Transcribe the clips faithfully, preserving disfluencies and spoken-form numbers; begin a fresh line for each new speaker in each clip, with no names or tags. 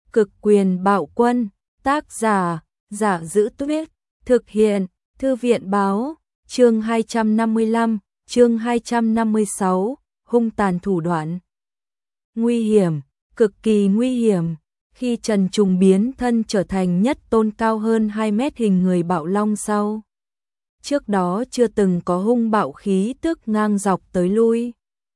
Cực quyền bạo quân, tác giả, Giả Giữ Tuyết, thực hiện, Thư viện báo, chương hai trăm năm mươi lăm, chương hai trăm năm mươi sáu, hung tàn thủ đoạn. Nguy hiểm, cực kỳ nguy hiểm, khi Trần Trùng biến thân trở thành nhất tôn cao hơn hai mét hình người bạo long sau. Trước đó chưa từng có hung bạo khí tức ngang dọc tới lui.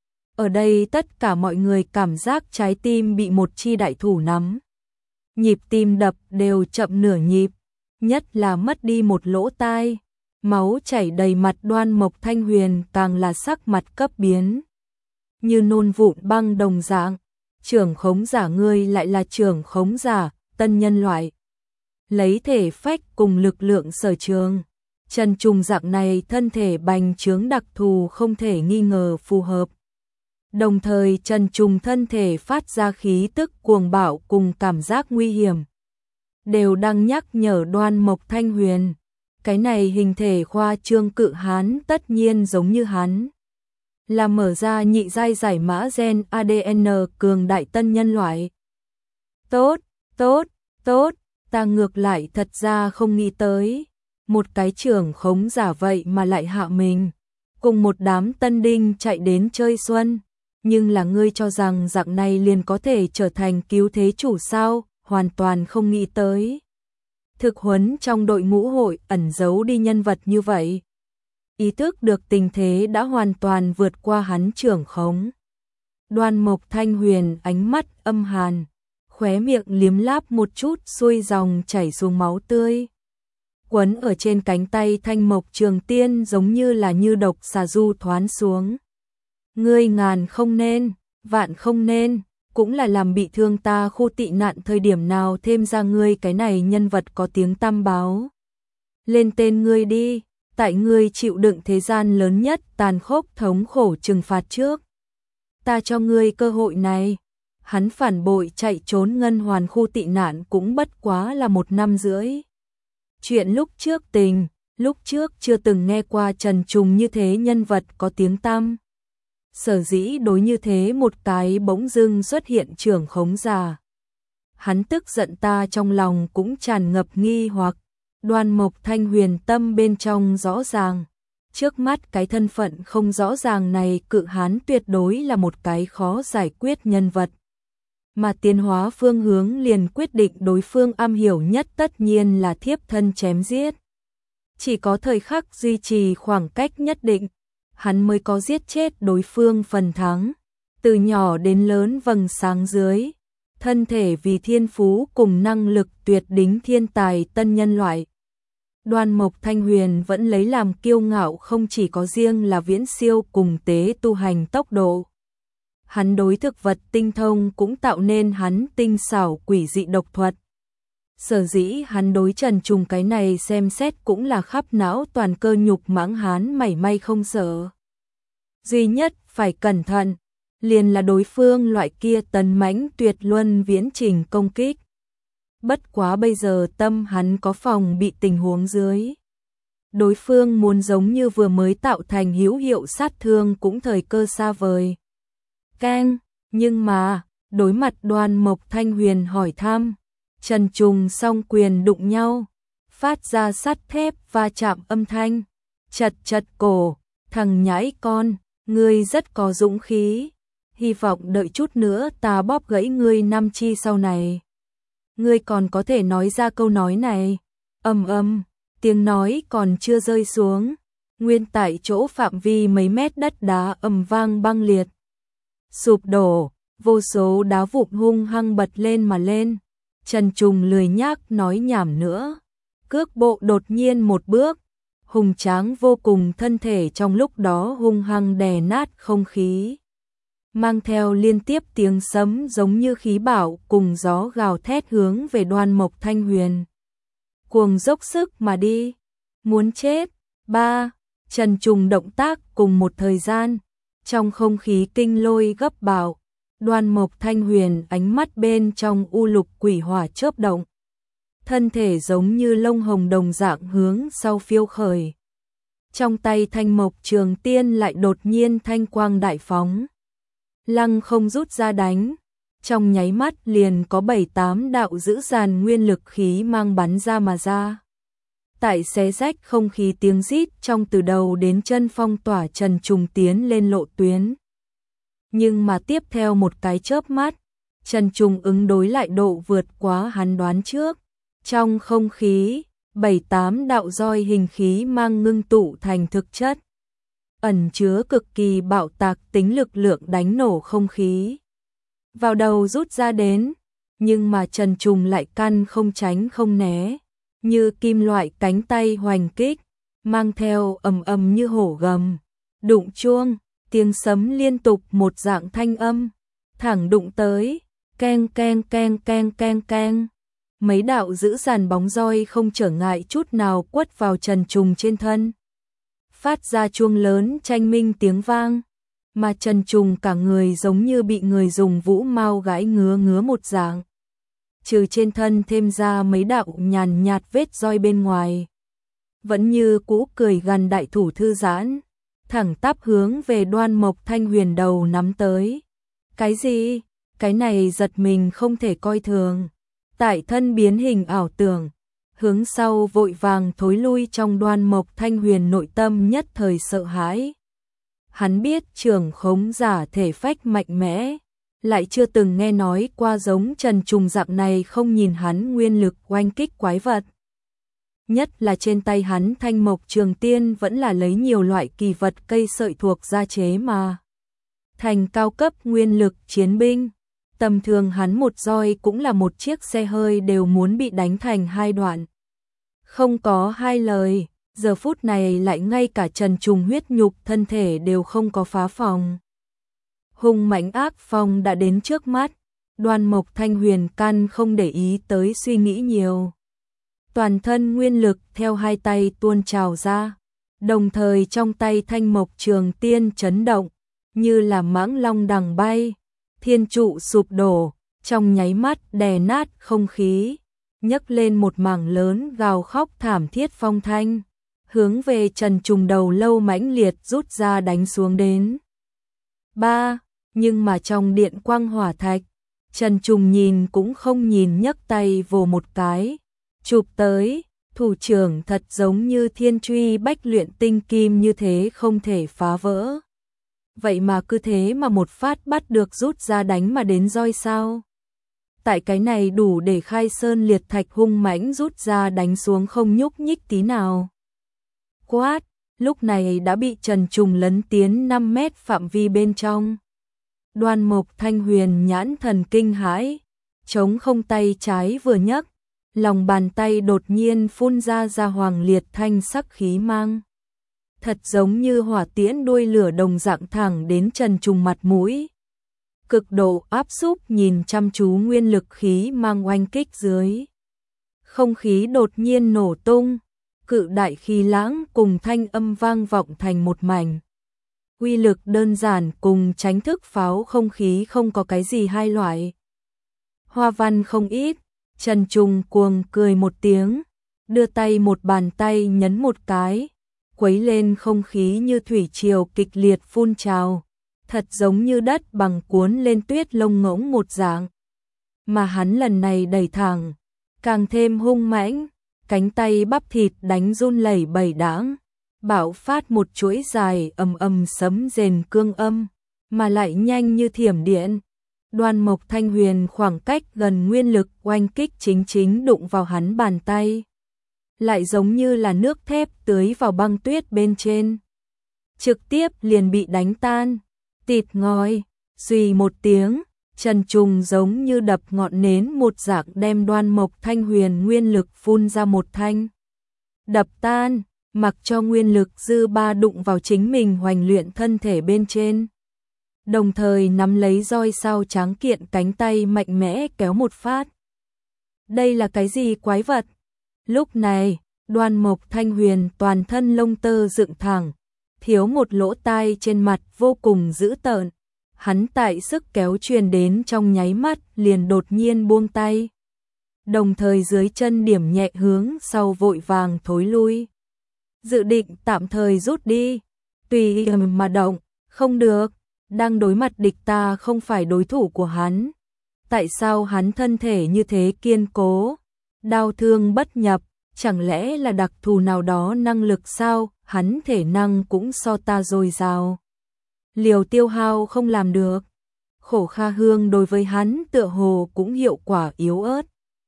Ở đây tất cả mọi người cảm giác trái tim bị một chi đại thủ nắm. Nhịp tim đập đều chậm nửa nhịp, nhất là mất đi một lỗ tai. Máu chảy đầy mặt Đoan Mộc Thanh Huyền càng là sắc mặt cấp biến. Như nôn vụn băng đồng dạng, trưởng khống giả ngươi lại là trưởng khống giả, tân nhân loại. Lấy thể phách cùng lực lượng sở trường. Trần Trùng dạng này thân thể bành trướng đặc thù không thể nghi ngờ phù hợp. Đồng thời Trần Trùng thân thể phát ra khí tức cuồng bạo cùng cảm giác nguy hiểm. Đều đang nhắc nhở Đoan Mộc Thanh Huyền. Cái này hình thể khoa trương cự hán tất nhiên giống như hắn. Là mở ra nhị giai giải mã gen a đê en cường đại tân nhân loại. Tốt, tốt, tốt, ta ngược lại thật ra không nghĩ tới. Một cái trưởng khống giả vậy mà lại hạ mình. Cùng một đám tân đinh chạy đến chơi xuân. Nhưng là ngươi cho rằng dạng này liền có thể trở thành cứu thế chủ sao, hoàn toàn không nghĩ tới. Thực huấn trong đội ngũ hội ẩn giấu đi nhân vật như vậy. Ý thức được tình thế đã hoàn toàn vượt qua hắn trưởng khống. Đoan Mộc Thanh Huyền ánh mắt âm hàn, khóe miệng liếm láp một chút xuôi dòng chảy xuống máu tươi. Quấn ở trên cánh tay Thanh Mộc Trường Tiên giống như là như độc xà du thoán xuống. Ngươi ngàn không nên, vạn không nên, cũng là làm bị thương ta khu tị nạn thời điểm nào thêm ra ngươi cái này nhân vật có tiếng tăm báo. Lên tên ngươi đi, tại ngươi chịu đựng thế gian lớn nhất tàn khốc thống khổ trừng phạt trước. Ta cho ngươi cơ hội này. Hắn phản bội chạy trốn ngân hoàn khu tị nạn cũng bất quá là một năm rưỡi. Chuyện lúc trước tình, lúc trước chưa từng nghe qua Trần Trùng như thế nhân vật có tiếng tăm. Sở dĩ đối như thế một cái bỗng dưng xuất hiện trưởng khống giả. Hắn tức giận ta trong lòng cũng tràn ngập nghi hoặc. Đoan Mộc Thanh Huyền tâm bên trong rõ ràng. Trước mắt cái thân phận không rõ ràng này cự hán tuyệt đối là một cái khó giải quyết nhân vật. Mà tiến hóa phương hướng liền quyết định đối phương am hiểu nhất tất nhiên là thiếp thân chém giết. Chỉ có thời khắc duy trì khoảng cách nhất định, hắn mới có giết chết đối phương phần thắng. Từ nhỏ đến lớn vầng sáng dưới, thân thể vì thiên phú cùng năng lực tuyệt đỉnh thiên tài tân nhân loại. Đoan Mộc Thanh Huyền vẫn lấy làm kiêu ngạo không chỉ có riêng là viễn siêu cùng tế tu hành tốc độ. Hắn đối thực vật tinh thông cũng tạo nên hắn tinh xảo quỷ dị độc thuật. Sở dĩ hắn đối Trần Trùng cái này xem xét cũng là khắp não toàn cơ nhục mãng hán mảy may không sợ. Duy nhất phải cẩn thận, liền là đối phương loại kia tấn mãnh tuyệt luân viễn trình công kích. Bất quá bây giờ tâm hắn có phòng bị tình huống dưới. Đối phương muốn giống như vừa mới tạo thành hữu hiệu sát thương cũng thời cơ xa vời. Keng, nhưng mà, đối mặt Đoan Mộc Thanh Huyền hỏi thăm, Trần Trùng song quyền đụng nhau, phát ra sắt thép va chạm âm thanh, chật chật cổ, thằng nhãi con, ngươi rất có dũng khí, hy vọng đợi chút nữa ta bóp gãy ngươi năm chi sau này. Ngươi còn có thể nói ra câu nói này, ầm ầm, tiếng nói còn chưa rơi xuống, nguyên tại chỗ phạm vi mấy mét đất đá ầm vang băng liệt. Sụp đổ, vô số đá vụn hung hăng bật lên mà lên. Trần Trùng lười nhác nói nhảm nữa. Cước bộ đột nhiên một bước, hùng tráng vô cùng thân thể trong lúc đó hung hăng đè nát không khí. Mang theo liên tiếp tiếng sấm giống như khí bão cùng gió gào thét hướng về Đoan Mộc Thanh Huyền. Cuồng dốc sức mà đi. Muốn chết. Ba. Trần Trùng động tác cùng một thời gian. Trong không khí kinh lôi gấp bạo, Đoan Mộc Thanh Huyền ánh mắt bên trong u lục quỷ hỏa chớp động. Thân thể giống như lông hồng đồng dạng hướng sau phiêu khởi. Trong tay Thanh Mộc Trường Tiên lại đột nhiên thanh quang đại phóng. Lăng không rút ra đánh, trong nháy mắt liền có bảy tám đạo dữ dàn nguyên lực khí mang bắn ra mà ra. Tại xé rách không khí tiếng rít trong từ đầu đến chân phong tỏa Trần Trùng tiến lên lộ tuyến. Nhưng mà tiếp theo một cái chớp mắt, Trần Trùng ứng đối lại độ vượt quá hắn đoán trước. Trong không khí, bảy tám đạo roi hình khí mang ngưng tụ thành thực chất, ẩn chứa cực kỳ bạo tạc tính lực lượng đánh nổ không khí. Vào đầu rút ra đến, nhưng mà Trần Trùng lại căn không tránh không né, như kim loại cánh tay hoành kích, mang theo ầm ầm như hổ gầm, đụng chuông, tiếng sấm liên tục một dạng thanh âm, thẳng đụng tới, keng keng keng keng keng keng. Mấy đạo dữ dàn bóng roi không trở ngại chút nào quất vào Trần Trùng trên thân, phát ra chuông lớn tranh minh tiếng vang, mà Trần Trùng cả người giống như bị người dùng vũ mao gãi ngứa ngứa một dạng. Trừ trên thân thêm ra mấy đạo nhàn nhạt vết roi bên ngoài, vẫn như cũ cười gằn đại thủ thư giãn, thẳng tắp hướng về Đoan Mộc Thanh Huyền đầu nắm tới. Cái gì? Cái này giật mình không thể coi thường. Tại thân biến hình ảo tưởng, hướng sau vội vàng thối lui trong Đoan Mộc Thanh Huyền nội tâm nhất thời sợ hãi. Hắn biết trưởng khống giả thể phách mạnh mẽ, lại chưa từng nghe nói qua giống Trần Trùng dạng này không nhìn hắn nguyên lực oanh kích quái vật. Nhất là trên tay hắn Thanh Mộc Trường Tiên vẫn là lấy nhiều loại kỳ vật cây sợi thuộc gia chế mà thành cao cấp nguyên lực chiến binh. Tầm thường hắn một roi cũng là một chiếc xe hơi đều muốn bị đánh thành hai đoạn. Không có hai lời, giờ phút này lại ngay cả Trần Trùng huyết nhục thân thể đều không có phá phòng. Hung mãnh ác phong đã đến trước mắt, Đoan Mộc Thanh Huyền căn không để ý tới suy nghĩ nhiều. Toàn thân nguyên lực theo hai tay tuôn trào ra, đồng thời trong tay Thanh Mộc Trường Tiên chấn động, như là mãng long đằng bay, thiên trụ sụp đổ, trong nháy mắt đè nát không khí, nhấc lên một mảng lớn gào khóc thảm thiết phong thanh, hướng về Trần Trùng đầu lâu mãnh liệt rút ra đánh xuống đến. Ba, nhưng mà trong điện quang hỏa thạch, Trần Trùng nhìn cũng không nhìn nhấc tay vồ một cái, chụp tới, thủ trưởng thật giống như thiên truy bách luyện tinh kim như thế không thể phá vỡ. Vậy mà cứ thế mà một phát bắt được rút ra đánh mà đến roi sao? Tại cái này đủ để khai sơn liệt thạch hung mãnh rút ra đánh xuống không nhúc nhích tí nào. Quát, lúc này đã bị Trần Trùng lấn tiến năm mét phạm vi bên trong. Đoan Mộc Thanh Huyền nhãn thần kinh hãi, chống không tay trái vừa nhấc, lòng bàn tay đột nhiên phun ra ra hoàng liệt thanh sắc khí mang. Thật giống như hỏa tiễn đuôi lửa đồng dạng thẳng đến Trần Trùng mặt mũi. Cực độ áp xúc nhìn chăm chú nguyên lực khí mang oanh kích dưới. Không khí đột nhiên nổ tung, cự đại khí lãng cùng thanh âm vang vọng thành một mảnh. Uy lực đơn giản cùng tránh thức pháo không khí không có cái gì hai loại. Hoa văn không ít, Trần Trùng cuồng cười một tiếng, đưa tay một bàn tay nhấn một cái, quấy lên không khí như thủy triều kịch liệt phun trào, thật giống như đất bằng cuốn lên tuyết lông ngỗng một dạng. Mà hắn lần này đẩy thẳng, càng thêm hung mãnh, cánh tay bắp thịt đánh run lẩy bẩy đãng, bạo phát một chuỗi dài ầm ầm sấm rền cương âm, mà lại nhanh như thiểm điện. Đoan Mộc Thanh Huyền khoảng cách gần nguyên lực oanh kích chính chính đụng vào hắn bàn tay, lại giống như là nước thép tưới vào băng tuyết bên trên, trực tiếp liền bị đánh tan. Tịt ngòi, suy một tiếng, Trần Trùng giống như đập ngọn nến một dạng đem Đoan Mộc Thanh Huyền nguyên lực phun ra một thanh. Đập tan, mặc cho nguyên lực dư ba đụng vào chính mình hoành luyện thân thể bên trên. Đồng thời nắm lấy roi sao tráng kiện cánh tay mạnh mẽ kéo một phát. Đây là cái gì quái vật? Lúc này, Đoan Mộc Thanh Huyền toàn thân lông tơ dựng thẳng, thiếu một lỗ tai trên mặt vô cùng dữ tợn. Hắn tại sức kéo truyền đến trong nháy mắt liền đột nhiên buông tay. Đồng thời dưới chân điểm nhẹ hướng sau vội vàng thối lui. Dự định tạm thời rút đi, tùy ý mà động, không được, đang đối mặt địch ta không phải đối thủ của hắn. Tại sao hắn thân thể như thế kiên cố, đau thương bất nhập, chẳng lẽ là đặc thù nào đó năng lực sao? Hắn thể năng cũng so ta dồi dào. Liều tiêu hao không làm được. Khổ Kha Hương đối với hắn tựa hồ cũng hiệu quả yếu ớt.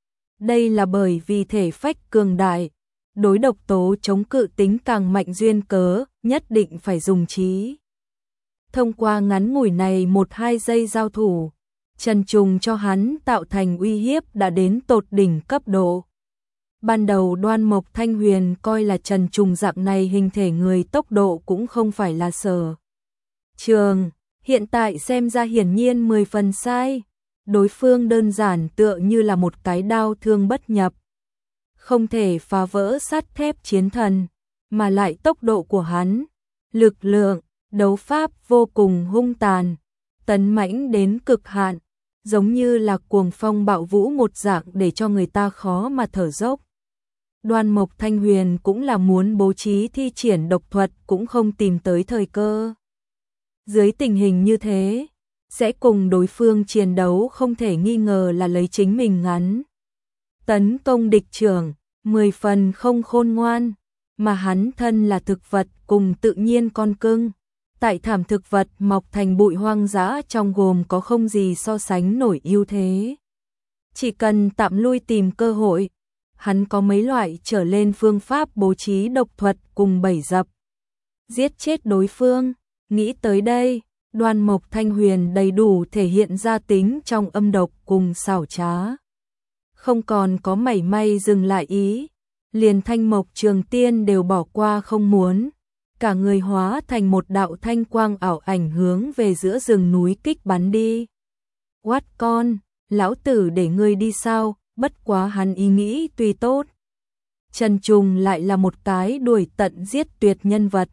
Đây là bởi vì thể phách cường đại, đối độc tố chống cự tính càng mạnh duyên cớ, nhất định phải dùng trí. Thông qua ngắn ngủi này một hai giây giao thủ, Trần Trùng cho hắn tạo thành uy hiếp đã đến tột đỉnh cấp độ. Ban đầu Đoan Mộc Thanh Huyền coi là Trần Trùng dạng này hình thể người tốc độ cũng không phải là sở trường, hiện tại xem ra hiển nhiên mười phần sai. Đối phương đơn giản tựa như là một cái đao thương bất nhập, không thể phá vỡ sắt thép chiến thần, mà lại tốc độ của hắn, lực lượng, đấu pháp vô cùng hung tàn, tấn mãnh đến cực hạn, giống như là cuồng phong bạo vũ một dạng để cho người ta khó mà thở dốc. Đoan Mộc Thanh Huyền cũng là muốn bố trí thi triển độc thuật cũng không tìm tới thời cơ. Dưới tình hình như thế, sẽ cùng đối phương chiến đấu không thể nghi ngờ là lấy chính mình ngắn. Tấn công địch trưởng, mười phần không khôn ngoan, mà hắn thân là thực vật cùng tự nhiên con cưng. Tại thảm thực vật mọc thành bụi hoang dã trong gồm có không gì so sánh nổi ưu thế. Chỉ cần tạm lui tìm cơ hội, hắn có mấy loại trở lên phương pháp bố trí độc thuật cùng bẫy dập, giết chết đối phương. Nghĩ tới đây, Đoan Mộc Thanh Huyền đầy đủ thể hiện ra tính trong âm độc cùng xảo trá. Không còn có mảy may dừng lại ý, liền Thanh Mộc Trường Tiên đều bỏ qua không muốn. Cả người hóa thành một đạo thanh quang ảo ảnh hướng về giữa rừng núi kích bắn đi. Quát con, lão tử để ngươi đi sao? Bất quá hắn ý nghĩ tùy tốt. Trần Trùng lại là một cái đuổi tận giết tuyệt nhân vật.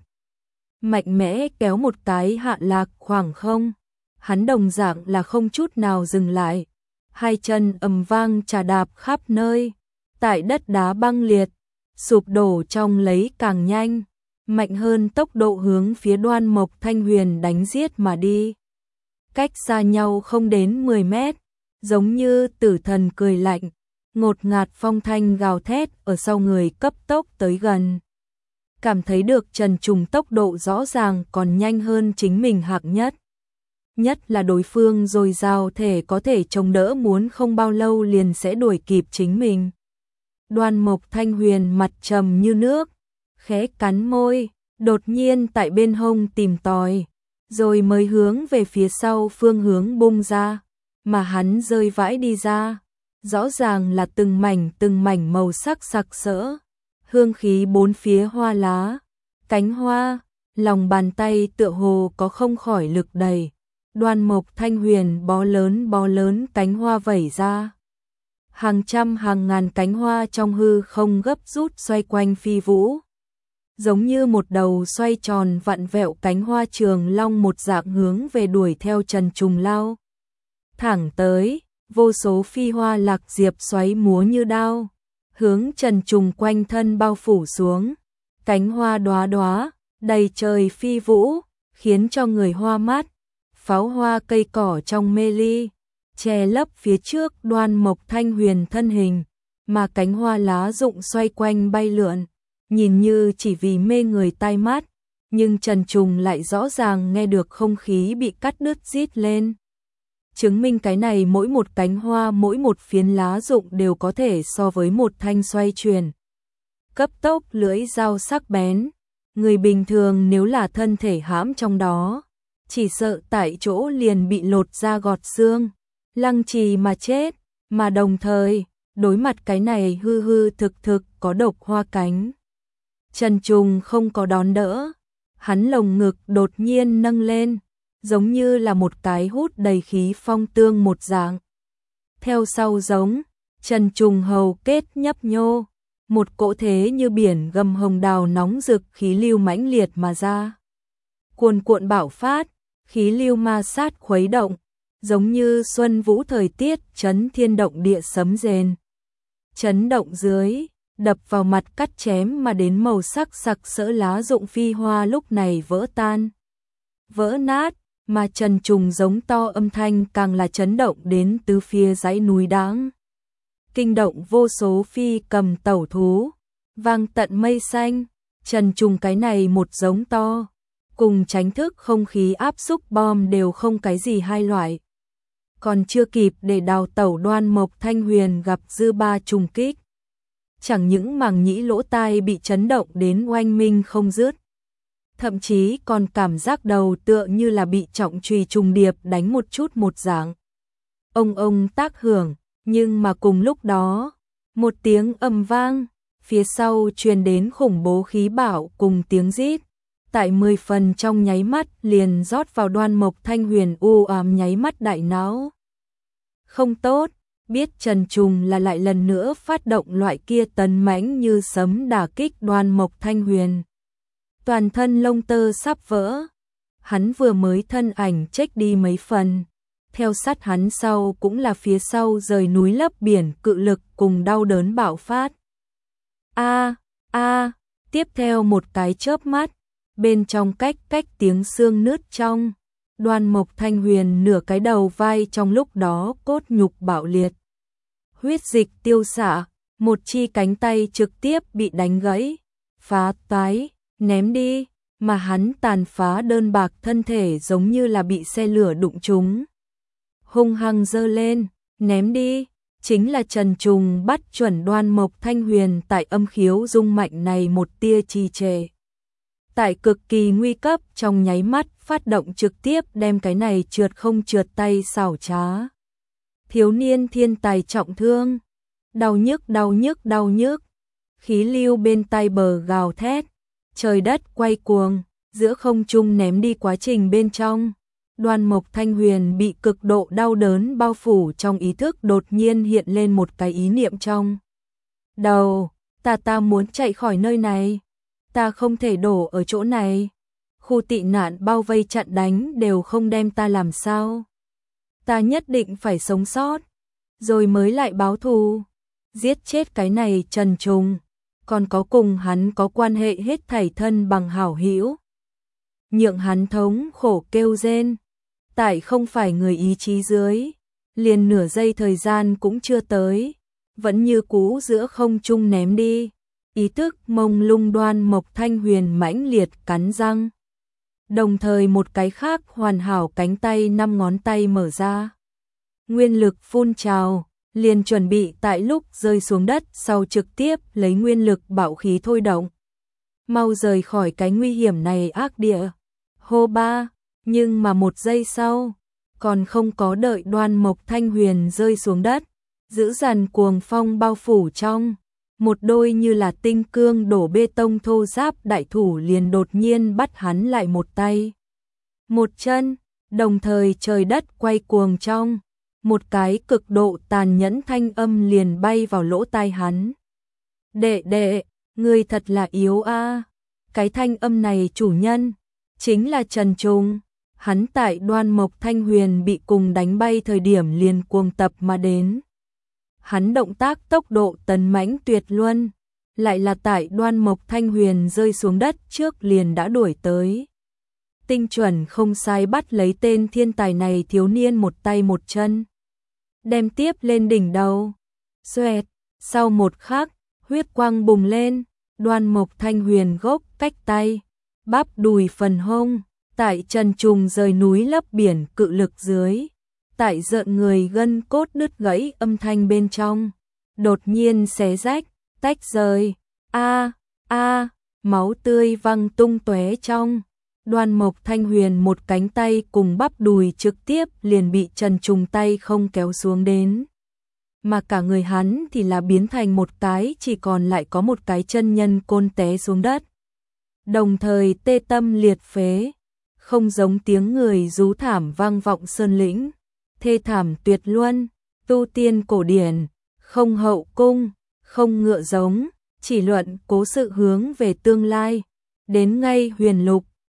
Mạnh mẽ kéo một cái hạ lạc khoảng không. Hắn đồng dạng là không chút nào dừng lại. Hai chân ầm vang trà đạp khắp nơi. Tại đất đá băng liệt, sụp đổ trong lấy càng nhanh. Mạnh hơn tốc độ hướng phía Đoan Mộc Thanh Huyền đánh giết mà đi. Cách xa nhau không đến mười mét, giống như tử thần cười lạnh, ngột ngạt phong thanh gào thét ở sau người cấp tốc tới gần. Cảm thấy được Trần Trùng tốc độ rõ ràng còn nhanh hơn chính mình hạng nhất. Nhất là đối phương dồi dào thể có thể chống đỡ muốn không bao lâu liền sẽ đuổi kịp chính mình. Đoan Mộc Thanh Huyền mặt trầm như nước, khẽ cắn môi, đột nhiên tại bên hông tìm tòi, rồi mới hướng về phía sau phương hướng bung ra, mà hắn rơi vãi đi ra, rõ ràng là từng mảnh từng mảnh màu sắc sặc sỡ, hương khí bốn phía hoa lá, cánh hoa, lòng bàn tay tựa hồ có không khỏi lực đầy. Đoan Mộc Thanh Huyền bó lớn bó lớn cánh hoa vẩy ra. Hàng trăm hàng ngàn cánh hoa trong hư không gấp rút xoay quanh phi vũ. Giống như một đầu xoay tròn vặn vẹo cánh hoa trường long một dạng hướng về đuổi theo Trần Trùng lao. Thẳng tới, vô số phi hoa lạc diệp xoáy múa như đao, hướng Trần Trùng quanh thân bao phủ xuống. Cánh hoa đóa đóa, đầy trời phi vũ, khiến cho người hoa mắt. Pháo hoa cây cỏ trong mê ly, che lấp phía trước Đoan Mộc Thanh Huyền thân hình, mà cánh hoa lá rụng xoay quanh bay lượn, nhìn như chỉ vì mê người tai mắt, nhưng Trần Trùng lại rõ ràng nghe được không khí bị cắt đứt rít lên. Chứng minh cái này mỗi một cánh hoa mỗi một phiến lá rụng đều có thể so với một thanh xoay chuyển. Cấp tốc lưỡi dao sắc bén, người bình thường nếu là thân thể hãm trong đó, chỉ sợ tại chỗ liền bị lột da gọt xương, lăng trì mà chết, mà đồng thời, đối mặt cái này hư hư thực thực có độc hoa cánh. Trần Trùng không có đón đỡ, hắn lồng ngực đột nhiên nâng lên, giống như là một cái hút đầy khí phong tương một dạng. Theo sau giống, Trần Trùng hầu kết nhấp nhô, một cỗ thế như biển gầm hồng đào nóng rực khí lưu mãnh liệt mà ra. Cuồn cuộn bạo phát, khí lưu ma sát khuấy động, giống như xuân vũ thời tiết chấn thiên động địa sấm rền. Chấn động dưới, đập vào mặt cắt chém mà đến màu sắc sặc sỡ lá rụng phi hoa lúc này vỡ tan, vỡ nát, mà Trần Trùng giống to âm thanh càng là chấn động đến tứ phía dãy núi đáng. Kinh động vô số phi cầm tẩu thú, vang tận mây xanh, Trần Trùng cái này một giống to, cùng tránh thức không khí áp xúc bom đều không cái gì hai loại. Còn chưa kịp để đào tẩu Đoan Mộc Thanh Huyền gặp dư ba trùng kích. Chẳng những màng nhĩ lỗ tai bị chấn động đến oanh minh không dứt, thậm chí còn cảm giác đầu tựa như là bị trọng chùy trùng điệp đánh một chút một dạng. Ông ông tác hưởng, nhưng mà cùng lúc đó, một tiếng ầm vang, phía sau truyền đến khủng bố khí bạo cùng tiếng rít, tại mười phần trong nháy mắt liền rót vào Đoan Mộc Thanh Huyền u ám nháy mắt đại não. Không tốt, biết Trần Trùng là lại lần nữa phát động loại kia tấn mãnh như sấm đả kích Đoan Mộc Thanh Huyền. Toàn thân lông tơ sắp vỡ, hắn vừa mới thân ảnh chết đi mấy phần, theo sát hắn sau cũng là phía sau rời núi lấp biển cự lực cùng đau đớn bạo phát. A a, tiếp theo một cái chớp mắt, bên trong cách cách tiếng xương nứt trong, Đoan Mộc Thanh Huyền nửa cái đầu vai trong lúc đó cốt nhục bạo liệt. Huyết dịch tiêu xạ, một chi cánh tay trực tiếp bị đánh gãy, phá toái, ném đi, mà hắn tàn phá đơn bạc thân thể giống như là bị xe lửa đụng trúng. Hung hăng giơ lên, ném đi, chính là Trần Trùng bắt chuẩn Đoan Mộc Thanh Huyền tại âm khiếu rung mạnh này một tia trì trệ. Tại cực kỳ nguy cấp trong nháy mắt phát động trực tiếp đem cái này trượt không trượt tay xảo trá. Thiếu niên thiên tài trọng thương, đau nhức đau nhức đau nhức, khí lưu bên tai bờ gào thét, trời đất quay cuồng, giữa không trung ném đi quá trình bên trong. Đoan Mộc Thanh Huyền bị cực độ đau đớn bao phủ trong ý thức đột nhiên hiện lên một cái ý niệm trong đầu, ta ta muốn chạy khỏi nơi này, ta không thể đổ ở chỗ này, khu tị nạn bao vây chặn đánh đều không đem ta làm sao, ta nhất định phải sống sót, rồi mới lại báo thù, giết chết cái này Trần Trùng, còn có cùng hắn có quan hệ hết thảy thân bằng hảo hữu, nhượng hắn thống khổ kêu rên. Tại không phải người ý chí dưới, liền nửa giây thời gian cũng chưa tới, vẫn như cũ giữa không trung ném đi, ý thức mông lung. Đoan Mộc Thanh Huyền mãnh liệt cắn răng, đồng thời một cái khác hoàn hảo cánh tay năm ngón tay mở ra, nguyên lực phun trào, liền chuẩn bị tại lúc rơi xuống đất sau trực tiếp lấy nguyên lực bạo khí thôi động, mau rời khỏi cái nguy hiểm này ác địa. Hô ba, nhưng mà một giây sau, còn không có đợi Đoan Mộc Thanh Huyền rơi xuống đất, dữ dằn cuồng phong bao phủ trong, một đôi như là tinh cương đổ bê tông thô ráp đại thủ liền đột nhiên bắt hắn lại một tay, một chân, đồng thời trời đất quay cuồng trong, một cái cực độ tàn nhẫn thanh âm liền bay vào lỗ tai hắn. Đệ đệ, ngươi thật là yếu a. Cái thanh âm này chủ nhân chính là Trần Trùng, hắn tại Đoan Mộc Thanh Huyền bị cùng đánh bay thời điểm liền cuồng tập mà đến. Hắn động tác tốc độ tấn mãnh tuyệt luân, lại là tại Đoan Mộc Thanh Huyền rơi xuống đất trước liền đã đuổi tới. Tinh chuẩn không sai bắt lấy tên thiên tài này thiếu niên một tay một chân, đem tiếp lên đỉnh đầu. Xoẹt, sau một khắc, huyết quang bùng lên, Đoan Mộc Thanh Huyền gốc cách tay, bắp đùi phần hông, tại Trần Trùng rời núi lấp biển cự lực dưới, tại rợn người gân cốt đứt gãy âm thanh bên trong, đột nhiên xé rách, tách rời, a a, máu tươi văng tung tóe trong. Đoan Mộc Thanh Huyền một cánh tay cùng bắp đùi trực tiếp liền bị Trần Trùng tay không kéo xuống đến, mà cả người hắn thì là biến thành một cái chỉ còn lại có một cái chân nhân côn té xuống đất. Đồng thời tê tâm liệt phế, không giống tiếng người rú thảm vang vọng sơn lĩnh, thê thảm tuyệt luân, tu tiên cổ điển, không hậu cung, không ngựa giống, chỉ luận cố sự hướng về tương lai, đến ngay huyền lục,